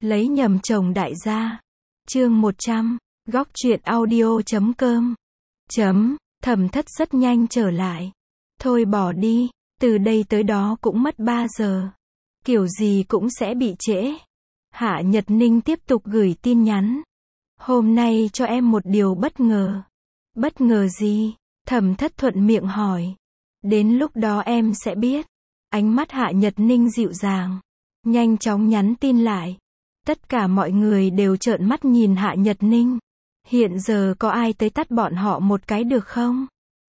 Lấy nhầm chồng đại gia. Chương 100, góc truyện audio.com. Thẩm Thất rất nhanh trở lại. Thôi bỏ đi, từ đây tới đó cũng mất 3 giờ. Kiểu gì cũng sẽ bị trễ. Hạ Nhật Ninh tiếp tục gửi tin nhắn. Hôm nay cho em một điều bất ngờ. Bất ngờ gì? Thẩm Thất thuận miệng hỏi. Đến lúc đó em sẽ biết. Ánh mắt Hạ Nhật Ninh dịu dàng. Nhanh chóng nhắn tin lại. Tất cả mọi người đều trợn mắt nhìn Hạ Nhật Ninh. Hiện giờ có ai tới tắt bọn họ một cái được không?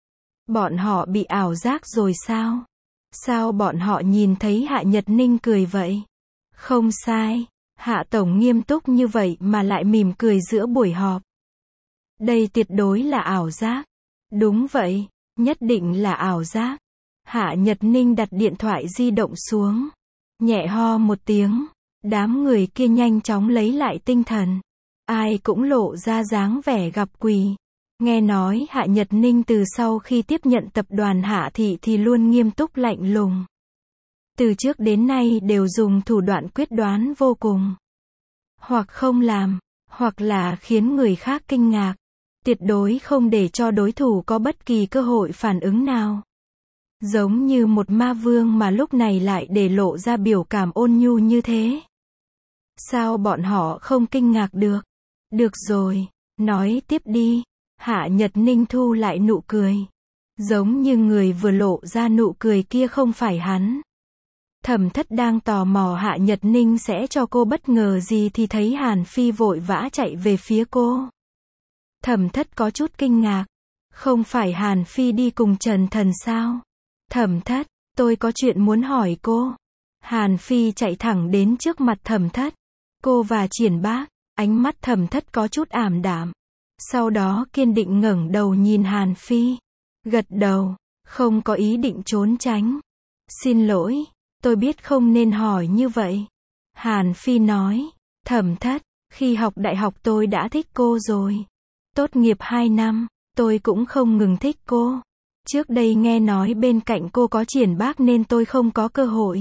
Bọn họ bị ảo giác rồi sao? Sao bọn họ nhìn thấy Hạ Nhật Ninh cười vậy? Không sai, Hạ Tổng nghiêm túc như vậy mà lại mỉm cười giữa buổi họp. Đây tuyệt đối là ảo giác. Đúng vậy, nhất định là ảo giác. Hạ Nhật Ninh đặt điện thoại di động xuống. Nhẹ ho một tiếng. Đám người kia nhanh chóng lấy lại tinh thần. Ai cũng lộ ra dáng vẻ gặp quỷ. Nghe nói Hạ Nhật Ninh từ sau khi tiếp nhận tập đoàn Hạ Thị thì luôn nghiêm túc lạnh lùng. Từ trước đến nay đều dùng thủ đoạn quyết đoán vô cùng. Hoặc không làm, hoặc là khiến người khác kinh ngạc. Tuyệt đối không để cho đối thủ có bất kỳ cơ hội phản ứng nào. Giống như một ma vương mà lúc này lại để lộ ra biểu cảm ôn nhu như thế. Sao bọn họ không kinh ngạc được? Được rồi, nói tiếp đi. Hạ Nhật Ninh thu lại nụ cười. Giống như người vừa lộ ra nụ cười kia không phải hắn. Thẩm Thất đang tò mò Hạ Nhật Ninh sẽ cho cô bất ngờ gì thì thấy Hàn Phi vội vã chạy về phía cô. Thẩm Thất có chút kinh ngạc. Không phải Hàn Phi đi cùng Trần Thần sao? Thẩm Thất, tôi có chuyện muốn hỏi cô. Hàn Phi chạy thẳng đến trước mặt Thẩm Thất. Cô và Triển Bác, ánh mắt Thẩm Thất có chút ảm đạm. Sau đó kiên định ngẩng đầu nhìn Hàn Phi. Gật đầu, không có ý định trốn tránh. Xin lỗi, tôi biết không nên hỏi như vậy. Hàn Phi nói, Thẩm Thất, khi học đại học tôi đã thích cô rồi. Tốt nghiệp 2 năm, tôi cũng không ngừng thích cô. Trước đây nghe nói bên cạnh cô có Triển Bác nên tôi không có cơ hội.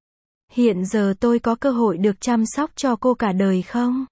Hiện giờ tôi có cơ hội được chăm sóc cho cô cả đời không?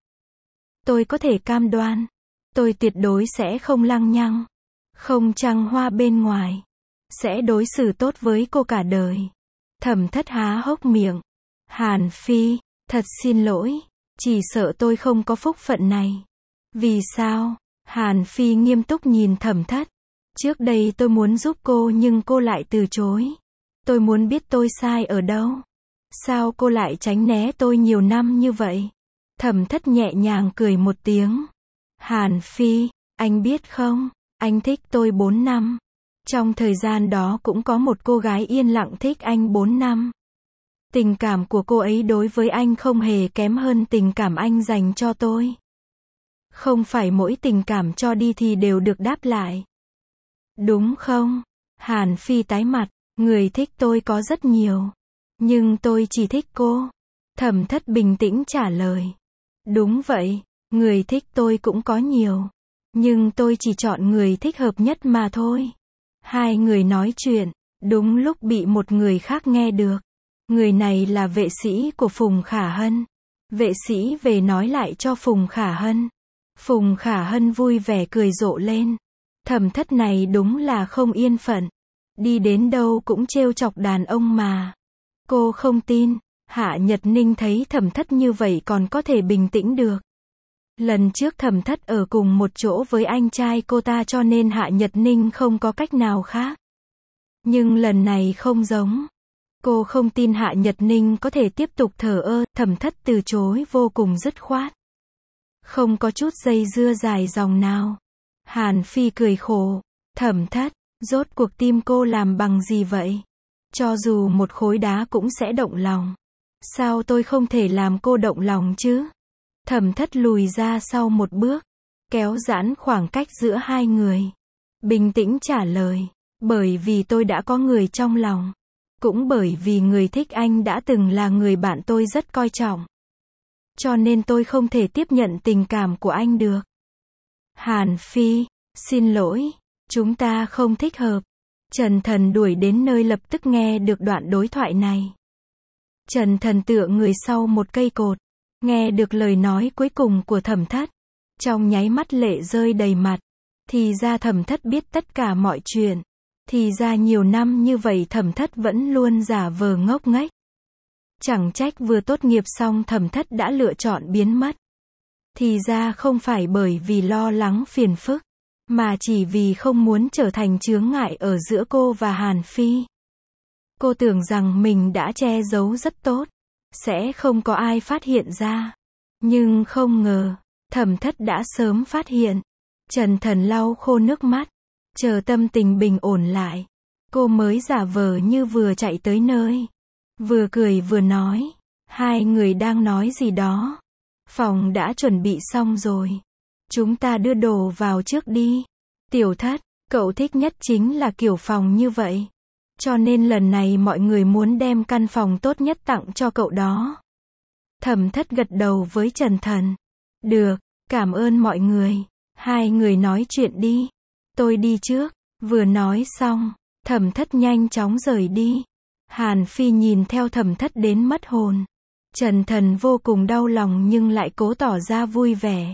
Tôi có thể cam đoan. Tôi tuyệt đối sẽ không lăng nhăng. Không trăng hoa bên ngoài. Sẽ đối xử tốt với cô cả đời. Thẩm Thất há hốc miệng. Hàn Phi, thật xin lỗi. Chỉ sợ tôi không có phúc phận này. Vì sao? Hàn Phi nghiêm túc nhìn Thẩm Thất. Trước đây tôi muốn giúp cô nhưng cô lại từ chối. Tôi muốn biết tôi sai ở đâu. Sao cô lại tránh né tôi nhiều năm như vậy? Thẩm Thất nhẹ nhàng cười một tiếng. Hàn Phi, anh biết không, anh thích tôi 4 năm. Trong thời gian đó cũng có một cô gái yên lặng thích anh 4 năm. Tình cảm của cô ấy đối với anh không hề kém hơn tình cảm anh dành cho tôi. Không phải mỗi tình cảm cho đi thì đều được đáp lại. Đúng không? Hàn Phi tái mặt, người thích tôi có rất nhiều. Nhưng tôi chỉ thích cô. Thẩm Thất bình tĩnh trả lời. Đúng vậy, người thích tôi cũng có nhiều. Nhưng tôi chỉ chọn người thích hợp nhất mà thôi. Hai người nói chuyện, đúng lúc bị một người khác nghe được. Người này là vệ sĩ của Phùng Khả Hân. Vệ sĩ về nói lại cho Phùng Khả Hân. Phùng Khả Hân vui vẻ cười rộ lên. Thẩm Thất này đúng là không yên phận. Đi đến đâu cũng trêu chọc đàn ông mà. Cô không tin, Hạ Nhật Ninh thấy Thẩm Thất như vậy còn có thể bình tĩnh được. Lần trước Thẩm Thất ở cùng một chỗ với anh trai cô ta cho nên Hạ Nhật Ninh không có cách nào khác. Nhưng lần này không giống. Cô không tin Hạ Nhật Ninh có thể tiếp tục thờ ơ, Thẩm Thất từ chối vô cùng dứt khoát. Không có chút dây dưa dài dòng nào. Hàn Phi cười khổ. Thẩm Thất, rốt cuộc tim cô làm bằng gì vậy? Cho dù một khối đá cũng sẽ động lòng. Sao tôi không thể làm cô động lòng chứ? Thẩm Thất lùi ra sau một bước. Kéo giãn khoảng cách giữa hai người. Bình tĩnh trả lời. Bởi vì tôi đã có người trong lòng. Cũng bởi vì người thích anh đã từng là người bạn tôi rất coi trọng. Cho nên tôi không thể tiếp nhận tình cảm của anh được. Hàn Phi, xin lỗi. Chúng ta không thích hợp. Trần Thần đuổi đến nơi lập tức nghe được đoạn đối thoại này. Trần Thần tựa người sau một cây cột. Nghe được lời nói cuối cùng của Thẩm Thất, trong nháy mắt lệ rơi đầy mặt. Thì ra Thẩm Thất biết tất cả mọi chuyện. Thì ra nhiều năm như vậy Thẩm Thất vẫn luôn giả vờ ngốc nghếch. Chẳng trách vừa tốt nghiệp xong Thẩm Thất đã lựa chọn biến mất. Thì ra không phải bởi vì lo lắng phiền phức, mà chỉ vì không muốn trở thành chướng ngại ở giữa cô và Hàn Phi. Cô tưởng rằng mình đã che giấu rất tốt, sẽ không có ai phát hiện ra. Nhưng không ngờ, Thẩm Thất đã sớm phát hiện. Trần Thần lau khô nước mắt, chờ tâm tình bình ổn lại. Cô mới giả vờ như vừa chạy tới nơi. Vừa cười vừa nói, hai người đang nói gì đó. Phòng đã chuẩn bị xong rồi. Chúng ta đưa đồ vào trước đi. Tiểu Thất, cậu thích nhất chính là kiểu phòng như vậy. Cho nên lần này mọi người muốn đem căn phòng tốt nhất tặng cho cậu đó. Thẩm Thất gật đầu với Trần Thần. Được, cảm ơn mọi người. Hai người nói chuyện đi. Tôi đi trước. Vừa nói xong, Thẩm Thất nhanh chóng rời đi. Hàn Phi nhìn theo Thẩm Thất đến mất hồn. Trần Thần vô cùng đau lòng nhưng lại cố tỏ ra vui vẻ.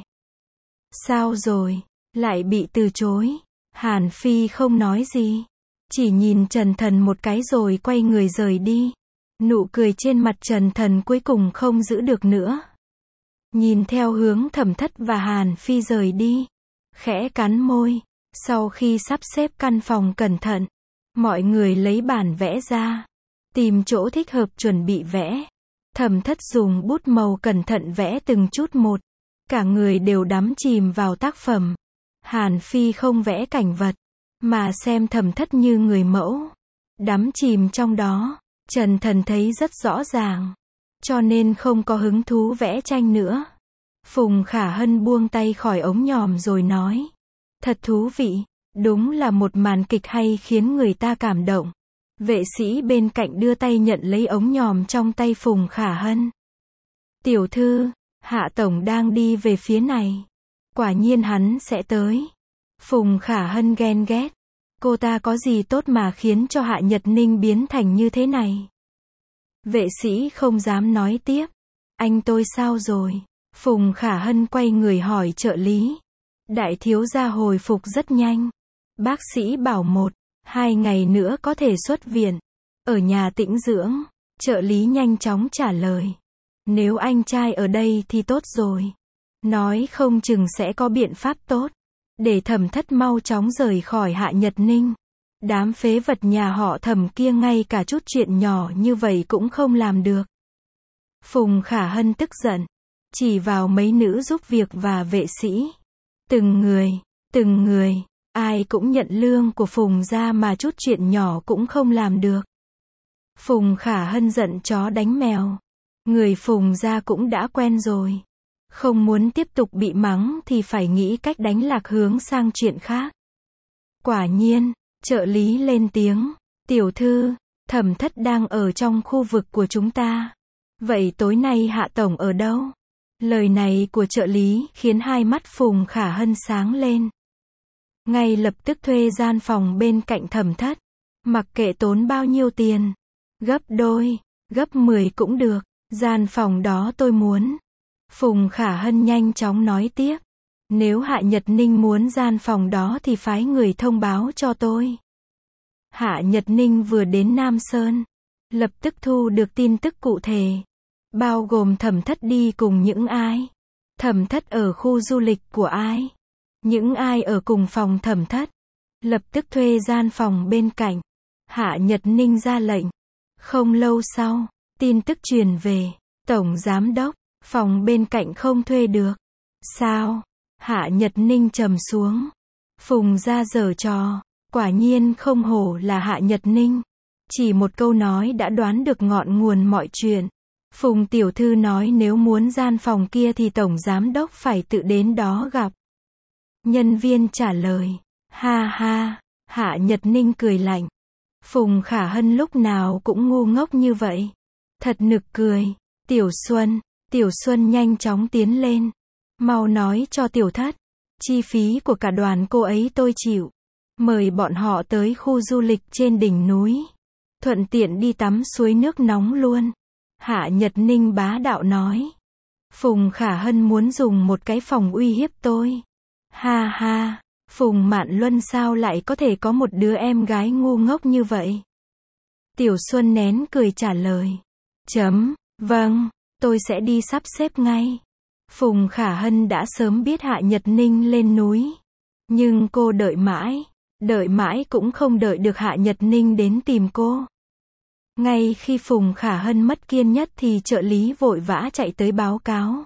Sao rồi? Lại bị từ chối. Hàn Phi không nói gì. Chỉ nhìn Trần Thần một cái rồi quay người rời đi. Nụ cười trên mặt Trần Thần cuối cùng không giữ được nữa. Nhìn theo hướng Thẩm Thất và Hàn Phi rời đi. Khẽ cắn môi. Sau khi sắp xếp căn phòng cẩn thận, mọi người lấy bản vẽ ra. Tìm chỗ thích hợp chuẩn bị vẽ. Thẩm Thất dùng bút màu cẩn thận vẽ từng chút một. Cả người đều đắm chìm vào tác phẩm. Hàn Phi không vẽ cảnh vật, mà xem Thẩm Thất như người mẫu. Đắm chìm trong đó. Trần Thần thấy rất rõ ràng. Cho nên không có hứng thú vẽ tranh nữa. Phùng Khả Hân buông tay khỏi ống nhòm rồi nói. Thật thú vị. Đúng là một màn kịch hay khiến người ta cảm động. Vệ sĩ bên cạnh đưa tay nhận lấy ống nhòm trong tay Phùng Khả Hân. Tiểu thư, Hạ Tổng đang đi về phía này. Quả nhiên hắn sẽ tới. Phùng Khả Hân ghen ghét. Cô ta có gì tốt mà khiến cho Hạ Nhật Ninh biến thành như thế này? Vệ sĩ không dám nói tiếp. Anh tôi sao rồi? Phùng Khả Hân quay người hỏi trợ lý. Đại thiếu gia hồi phục rất nhanh. Bác sĩ bảo 1-2 ngày nữa có thể xuất viện. Ở nhà tĩnh dưỡng. Trợ lý nhanh chóng trả lời. Nếu anh trai ở đây thì tốt rồi. Nói không chừng sẽ có biện pháp tốt. Để Thẩm Thất mau chóng rời khỏi Hạ Nhật Ninh. Đám phế vật nhà họ Thẩm kia ngay cả chút chuyện nhỏ như vậy cũng không làm được. Phùng Khả Hân tức giận. Chỉ vào mấy nữ giúp việc và vệ sĩ. Từng người, ai cũng nhận lương của Phùng gia mà chút chuyện nhỏ cũng không làm được. Phùng Khả Hân giận chó đánh mèo. Người Phùng gia cũng đã quen rồi. Không muốn tiếp tục bị mắng thì phải nghĩ cách đánh lạc hướng sang chuyện khác. Quả nhiên, trợ lý lên tiếng. Tiểu thư, Thẩm Thất đang ở trong khu vực của chúng ta. Vậy tối nay Hạ Tổng ở đâu? Lời này của trợ lý khiến hai mắt Phùng Khả Hân sáng lên. Ngay lập tức thuê gian phòng bên cạnh Thẩm Thất. Mặc kệ tốn bao nhiêu tiền. Gấp đôi, gấp 10 cũng được. Gian phòng đó tôi muốn. Phùng Khả Hân nhanh chóng nói tiếp. Nếu Hạ Nhật Ninh muốn gian phòng đó thì phái người thông báo cho tôi. Hạ Nhật Ninh vừa đến Nam Sơn. Lập tức thu được tin tức cụ thể. Bao gồm Thẩm Thất đi cùng những ai. Thẩm Thất ở khu du lịch của ai. Những ai ở cùng phòng Thẩm Thất. Lập tức thuê gian phòng bên cạnh. Hạ Nhật Ninh ra lệnh. Không lâu sau, tin tức truyền về. Tổng Giám Đốc, phòng bên cạnh không thuê được. Sao? Hạ Nhật Ninh trầm xuống. Phùng gia giở trò. Quả nhiên không hổ là Hạ Nhật Ninh. Chỉ một câu nói đã đoán được ngọn nguồn mọi chuyện. Phùng tiểu thư nói nếu muốn gian phòng kia thì Tổng Giám Đốc phải tự đến đó gặp. Nhân viên trả lời. Ha ha. Hạ Nhật Ninh cười lạnh. Phùng Khả Hân lúc nào cũng ngu ngốc như vậy. Thật nực cười. Tiểu Xuân nhanh chóng tiến lên. Mau nói cho Tiểu Thất. Chi phí của cả đoàn cô ấy tôi chịu. Mời bọn họ tới khu du lịch trên đỉnh núi. Thuận tiện đi tắm suối nước nóng luôn. Hạ Nhật Ninh bá đạo nói. Phùng Khả Hân muốn dùng một cái phòng uy hiếp tôi. Ha ha, Phùng Mạn Luân sao lại có thể có một đứa em gái ngu ngốc như vậy? Tiểu Xuân nén cười trả lời. Vâng, tôi sẽ đi sắp xếp ngay. Phùng Khả Hân đã sớm biết Hạ Nhật Ninh lên núi. Nhưng cô đợi mãi cũng không đợi được Hạ Nhật Ninh đến tìm cô. Ngay khi Phùng Khả Hân mất kiên nhẫn thì trợ lý vội vã chạy tới báo cáo.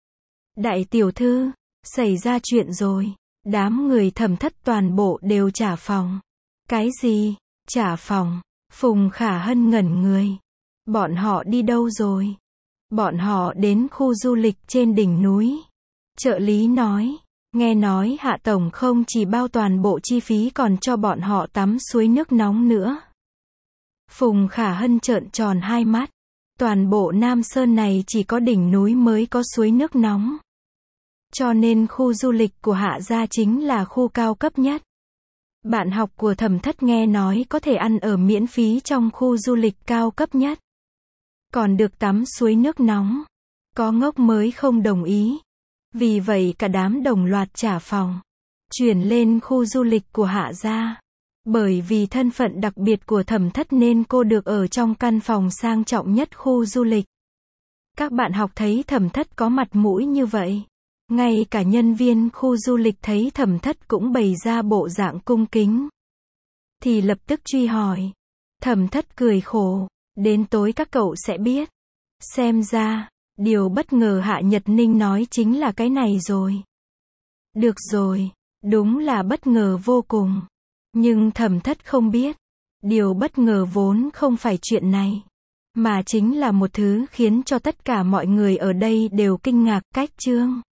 Đại tiểu thư, xảy ra chuyện rồi. Đám người Thẩm Thất toàn bộ đều trả phòng. Cái gì? Trả phòng? Phùng Khả Hân ngẩn người. Bọn họ đi đâu rồi? Bọn họ đến khu du lịch trên đỉnh núi. Trợ lý nói. Nghe nói Hạ Tổng không chỉ bao toàn bộ chi phí còn cho bọn họ tắm suối nước nóng nữa. Phùng Khả Hân trợn tròn hai mắt. Toàn bộ Nam Sơn này chỉ có đỉnh núi mới có suối nước nóng. Cho nên khu du lịch của Hạ gia chính là khu cao cấp nhất. Bạn học của Thẩm Thất nghe nói có thể ăn ở miễn phí trong khu du lịch cao cấp nhất. Còn được tắm suối nước nóng. Có ngốc mới không đồng ý. Vì vậy cả đám đồng loạt trả phòng. Chuyển lên khu du lịch của Hạ gia. Bởi vì thân phận đặc biệt của Thẩm Thất nên cô được ở trong căn phòng sang trọng nhất khu du lịch. Các bạn học thấy Thẩm Thất có mặt mũi như vậy. Ngay cả nhân viên khu du lịch thấy Thẩm Thất cũng bày ra bộ dạng cung kính. Thì lập tức truy hỏi. Thẩm Thất cười khổ. Đến tối các cậu sẽ biết. Xem ra, điều bất ngờ Hạ Nhật Ninh nói chính là cái này rồi. Được rồi, đúng là bất ngờ vô cùng. Nhưng Thẩm Thất không biết. Điều bất ngờ vốn không phải chuyện này. Mà chính là một thứ khiến cho tất cả mọi người ở đây đều kinh ngạc. Cách chương